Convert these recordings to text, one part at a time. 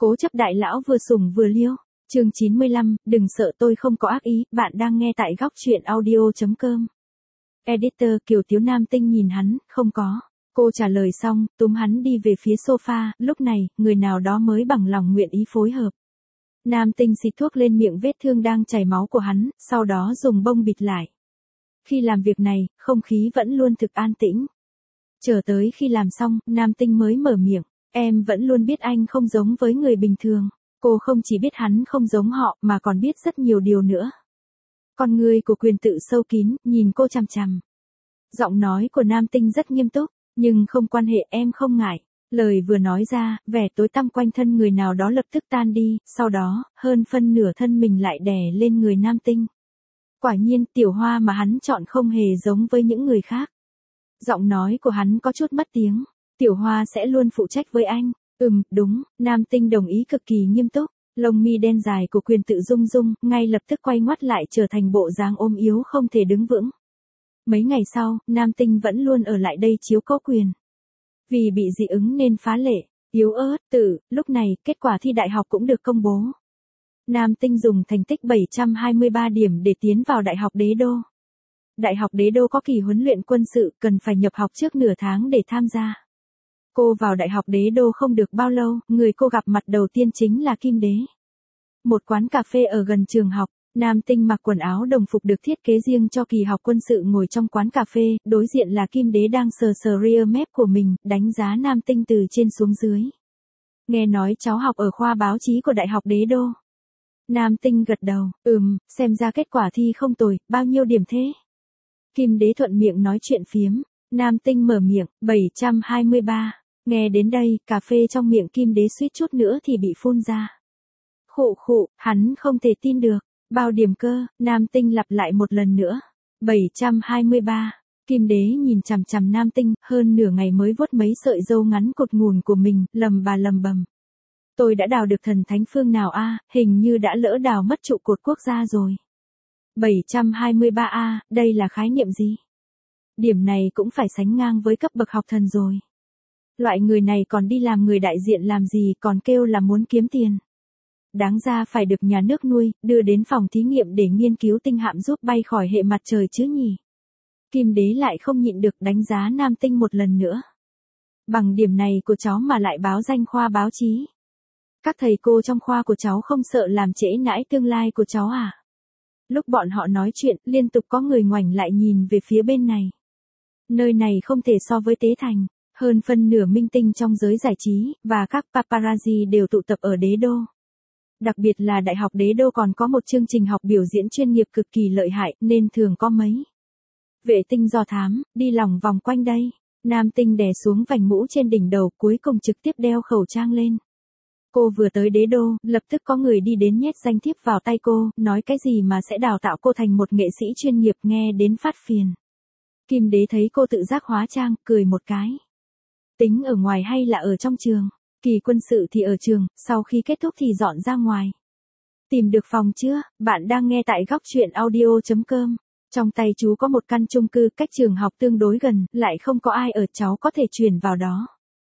Cố chấp đại lão vừa sủng vừa liêu. Chương 95, đừng sợ tôi không có ác ý, bạn đang nghe tại góc truyện audio.com. Editor Kiều Tiếu Nam Tinh nhìn hắn, không có. Cô trả lời xong, túm hắn đi về phía sofa, lúc này, người nào đó mới bằng lòng nguyện ý phối hợp. Nam Tinh xịt thuốc lên miệng vết thương đang chảy máu của hắn, sau đó dùng bông bịt lại. Khi làm việc này, không khí vẫn luôn thực an tĩnh. Chờ tới khi làm xong, Nam Tinh mới mở miệng. Em vẫn luôn biết anh không giống với người bình thường. Cô không chỉ biết hắn không giống họ mà còn biết rất nhiều điều nữa. Con người của Quyền Tự sâu kín, nhìn cô chằm chằm. Giọng nói của Nam Tinh rất nghiêm túc, nhưng không quan hệ, em không ngại. Lời vừa nói ra, vẻ tối tăm quanh thân người nào đó lập tức tan đi, sau đó, hơn phân nửa thân mình lại đè lên người Nam Tinh. Quả nhiên, Tiểu Hoa mà hắn chọn không hề giống với những người khác. Giọng nói của hắn có chút mất tiếng. Tiểu Hoa sẽ luôn phụ trách với anh. Đúng, Nam Tinh đồng ý cực kỳ nghiêm túc. Lông mi đen dài của Quyền Tự rung rung, ngay lập tức quay ngoắt lại trở thành bộ dáng ôm yếu không thể đứng vững. Mấy ngày sau, Nam Tinh vẫn luôn ở lại đây chiếu cố Quyền. Vì bị dị ứng nên phá lệ, yếu ớt, lúc này, kết quả thi đại học cũng được công bố. Nam Tinh dùng thành tích 723 điểm để tiến vào Đại học Đế Đô. Đại học Đế Đô có kỳ huấn luyện quân sự, cần phải nhập học trước nửa tháng để tham gia. Cô vào Đại học Đế Đô không được bao lâu, người cô gặp mặt đầu tiên chính là Kim Đế. Một quán cà phê ở gần trường học, Nam Tinh mặc quần áo đồng phục được thiết kế riêng cho kỳ học quân sự ngồi trong quán cà phê, đối diện là Kim Đế đang sờ sờ rear map của mình, đánh giá Nam Tinh từ trên xuống dưới. Nghe nói cháu học ở khoa báo chí của Đại học Đế Đô. Nam Tinh gật đầu, xem ra kết quả thi không tồi, bao nhiêu điểm thế? Kim Đế thuận miệng nói chuyện phiếm. Nam Tinh mở miệng, 723. Nghe đến đây, cà phê trong miệng Kim Đế suýt chút nữa thì bị phun ra. Khụ, hắn không thể tin được. Bao điểm cơ? Nam Tinh lặp lại một lần nữa. 723. Kim Đế nhìn chằm chằm Nam Tinh, hơn nửa ngày mới vuốt mấy sợi râu ngắn cột ngùn của mình, lầm bầm. Tôi đã đào được thần thánh phương nào a? Hình như đã lỡ đào mất trụ cột quốc gia rồi. 723A, đây là khái niệm gì? Điểm này cũng phải sánh ngang với cấp bậc học thần rồi. Loại người này còn đi làm người đại diện làm gì, còn kêu là muốn kiếm tiền. Đáng ra phải được nhà nước nuôi, đưa đến phòng thí nghiệm để nghiên cứu tinh hạm giúp bay khỏi hệ mặt trời chứ nhỉ. Kim Đế lại không nhịn được đánh giá Nam Tinh một lần nữa. Bằng điểm này của cháu mà lại báo danh khoa báo chí. Các thầy cô trong khoa của cháu không sợ làm trễ nải tương lai của cháu à? Lúc bọn họ nói chuyện, liên tục có người ngoảnh lại nhìn về phía bên này. Nơi này không thể so với Tế Thành, hơn phân nửa minh tinh trong giới giải trí, và các paparazzi đều tụ tập ở Đế Đô. Đặc biệt là Đại học Đế Đô còn có một chương trình học biểu diễn chuyên nghiệp cực kỳ lợi hại, nên thường có mấy vệ tinh do thám, đi lòng vòng quanh đây. Nam Tinh đè xuống vành mũ trên đỉnh đầu, cuối cùng trực tiếp đeo khẩu trang lên. Cô vừa tới Đế Đô, lập tức có người đi đến nhét danh thiếp vào tay cô, nói cái gì mà sẽ đào tạo cô thành một nghệ sĩ chuyên nghiệp, nghe đến phát phiền. Kim Đế thấy cô tự giác hóa trang, cười một cái. Tính ở ngoài hay là ở trong trường? Kỳ quân sự thì ở trường, sau khi kết thúc thì dọn ra ngoài. Tìm được phòng chưa? Bạn đang nghe tại góc truyện audio.com. Trong tay chú có một căn chung cư, cách trường học tương đối gần, lại không có ai ở, cháu có thể chuyển vào đó.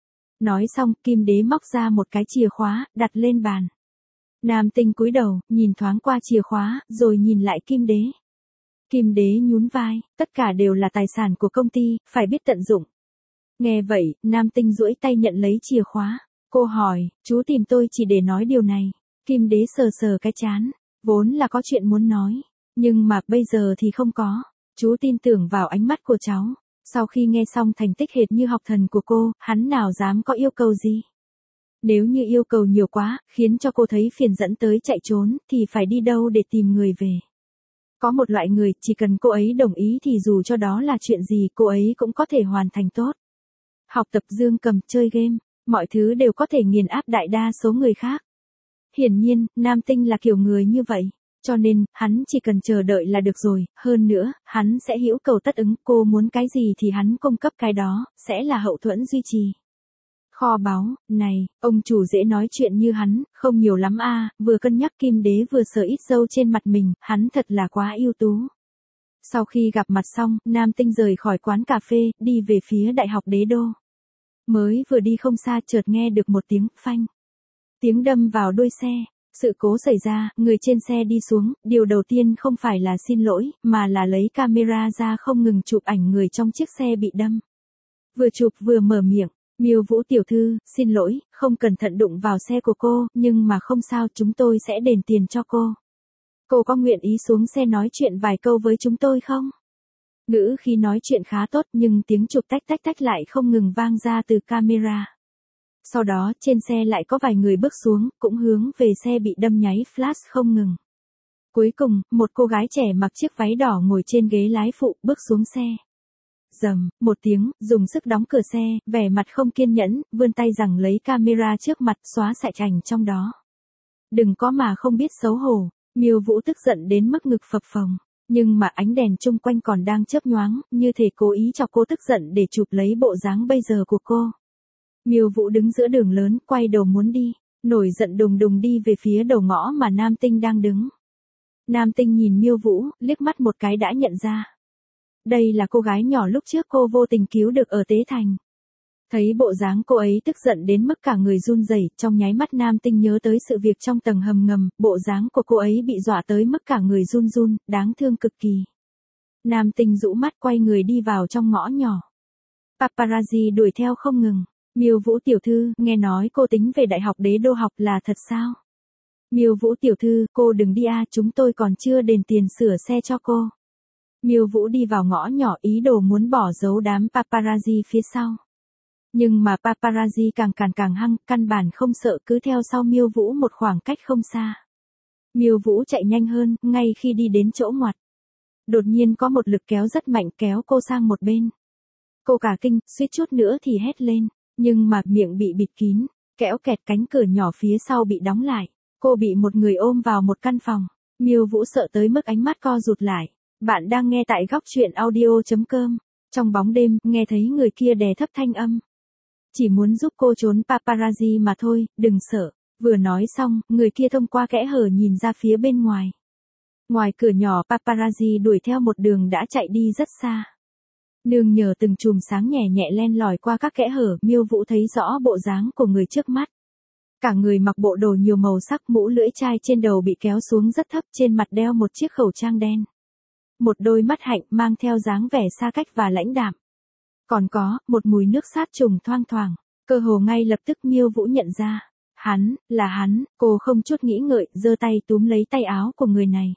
Nói xong, Kim Đế móc ra một cái chìa khóa, đặt lên bàn. Nam Tinh cúi đầu, nhìn thoáng qua chìa khóa, rồi nhìn lại Kim Đế. Kim Đế nhún vai, tất cả đều là tài sản của công ty, phải biết tận dụng. Nghe vậy, Nam Tinh duỗi tay nhận lấy chìa khóa. Cô hỏi, chú tìm tôi chỉ để nói điều này. Kim Đế sờ sờ cái trán, vốn là có chuyện muốn nói, nhưng mà bây giờ thì không có. Chú tin tưởng vào ánh mắt của cháu. Sau khi nghe xong thành tích hệt như học thần của cô, hắn nào dám có yêu cầu gì. Nếu như yêu cầu nhiều quá, khiến cho cô thấy phiền dẫn tới chạy trốn, thì phải đi đâu để tìm người về. Có một loại người, chỉ cần cô ấy đồng ý thì dù cho đó là chuyện gì, cô ấy cũng có thể hoàn thành tốt. Học tập dương cầm, chơi game, mọi thứ đều có thể nghiền áp đại đa số người khác. Hiển nhiên, Nam Tinh là kiểu người như vậy. Cho nên, hắn chỉ cần chờ đợi là được rồi, hơn nữa, hắn sẽ hữu cầu tất ứng, cô muốn cái gì thì hắn cung cấp cái đó, sẽ là hậu thuẫn duy trì. Kho báu, này, ông chủ dễ nói chuyện như hắn, không nhiều lắm a. Vừa cân nhắc Kim Đế vừa sờ ít râu trên mặt mình, hắn thật là quá ưu tú. Sau khi gặp mặt xong, Nam Tinh rời khỏi quán cà phê, đi về phía Đại học Đế Đô. Mới vừa đi không xa chợt nghe được một tiếng phanh. tiếng đâm vào đuôi xe. Sự cố xảy ra, người trên xe đi xuống, điều đầu tiên không phải là xin lỗi, mà là lấy camera ra không ngừng chụp ảnh người trong chiếc xe bị đâm. Vừa chụp vừa mở miệng, Miêu Vũ tiểu thư, xin lỗi, không cẩn thận đụng vào xe của cô, nhưng mà không sao, chúng tôi sẽ đền tiền cho cô. Cô có nguyện ý xuống xe nói chuyện vài câu với chúng tôi không? Ngữ khi nói chuyện khá tốt nhưng tiếng chụp tách tách tách lại không ngừng vang ra từ camera. Sau đó trên xe lại có vài người bước xuống, cũng hướng về xe bị đâm nháy flash không ngừng. Cuối cùng, một cô gái trẻ mặc chiếc váy đỏ ngồi trên ghế lái phụ bước xuống xe. Rầm, một tiếng, dùng sức đóng cửa xe, vẻ mặt không kiên nhẫn, vươn tay giằng lấy camera trước mặt xóa sạch ảnh trong đó. Đừng có mà không biết xấu hổ, Miêu Vũ tức giận đến mức ngực phập phồng. Nhưng mà ánh đèn chung quanh còn đang chớp nhoáng, như thể cố ý cho cô tức giận để chụp lấy bộ dáng bây giờ của cô. Miêu Vũ đứng giữa đường lớn, quay đầu muốn đi, nổi giận đùng đùng đi về phía đầu ngõ mà Nam Tinh đang đứng. Nam Tinh nhìn Miêu Vũ, liếc mắt một cái đã nhận ra. Đây là cô gái nhỏ lúc trước cô vô tình cứu được ở Tế Thành. Thấy bộ dáng cô ấy tức giận đến mức cả người run rẩy, trong nháy mắt Nam Tinh nhớ tới sự việc trong tầng hầm ngầm, bộ dáng của cô ấy bị dọa tới mức cả người run run, đáng thương cực kỳ. Nam Tinh rũ mắt quay người đi vào trong ngõ nhỏ. Paparazzi đuổi theo không ngừng. Miêu Vũ tiểu thư, nghe nói cô tính về Đại học Đế Đô học là thật sao? Miêu Vũ tiểu thư, cô đừng đi a, chúng tôi còn chưa đền tiền sửa xe cho cô. Miêu Vũ đi vào ngõ nhỏ ý đồ muốn bỏ giấu đám paparazzi phía sau. Nhưng mà paparazzi càng hăng, căn bản không sợ, cứ theo sau Miêu Vũ một khoảng cách không xa. Miêu Vũ chạy nhanh hơn, ngay khi đi đến chỗ ngoặt. Đột nhiên có một lực kéo rất mạnh kéo cô sang một bên. Cô cả kinh, suýt chút nữa thì hét lên, nhưng mà miệng bị bịt kín, kéo kẹt cánh cửa nhỏ phía sau bị đóng lại. Cô bị một người ôm vào một căn phòng. Miêu Vũ sợ tới mức ánh mắt co rụt lại. Bạn đang nghe tại góc truyện audio.com. Trong bóng đêm, nghe thấy người kia đè thấp thanh âm. Chỉ muốn giúp cô trốn paparazzi mà thôi, đừng sợ. Vừa nói xong, người kia thông qua kẽ hở nhìn ra phía bên ngoài. Ngoài cửa nhỏ paparazzi đuổi theo một đường đã chạy đi rất xa. Nương nhờ từng chùm sáng nhẹ nhẹ len lỏi qua các kẽ hở, Miêu Vũ thấy rõ bộ dáng của người trước mắt. Cả người mặc bộ đồ nhiều màu sắc, mũ lưỡi chai trên đầu bị kéo xuống rất thấp, trên mặt đeo một chiếc khẩu trang đen. Một đôi mắt hạnh mang theo dáng vẻ xa cách và lãnh đạm. Còn có, một mùi nước sát trùng thoang thoảng, cơ hồ ngay lập tức Miêu Vũ nhận ra. Hắn, là hắn, cô không chút nghĩ ngợi, giơ tay túm lấy tay áo của người này.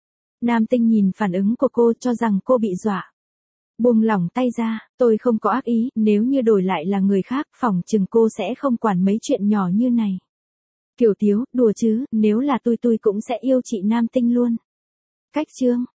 Nam Tinh nhìn phản ứng của cô cho rằng cô bị dọa. Buông lỏng tay ra, tôi không có ác ý, nếu như đổi lại là người khác, phỏng chừng cô sẽ không quản mấy chuyện nhỏ như này. Kiều Tiếu, đùa chứ, nếu là tôi cũng sẽ yêu chị Nam Tinh luôn. Cách chương.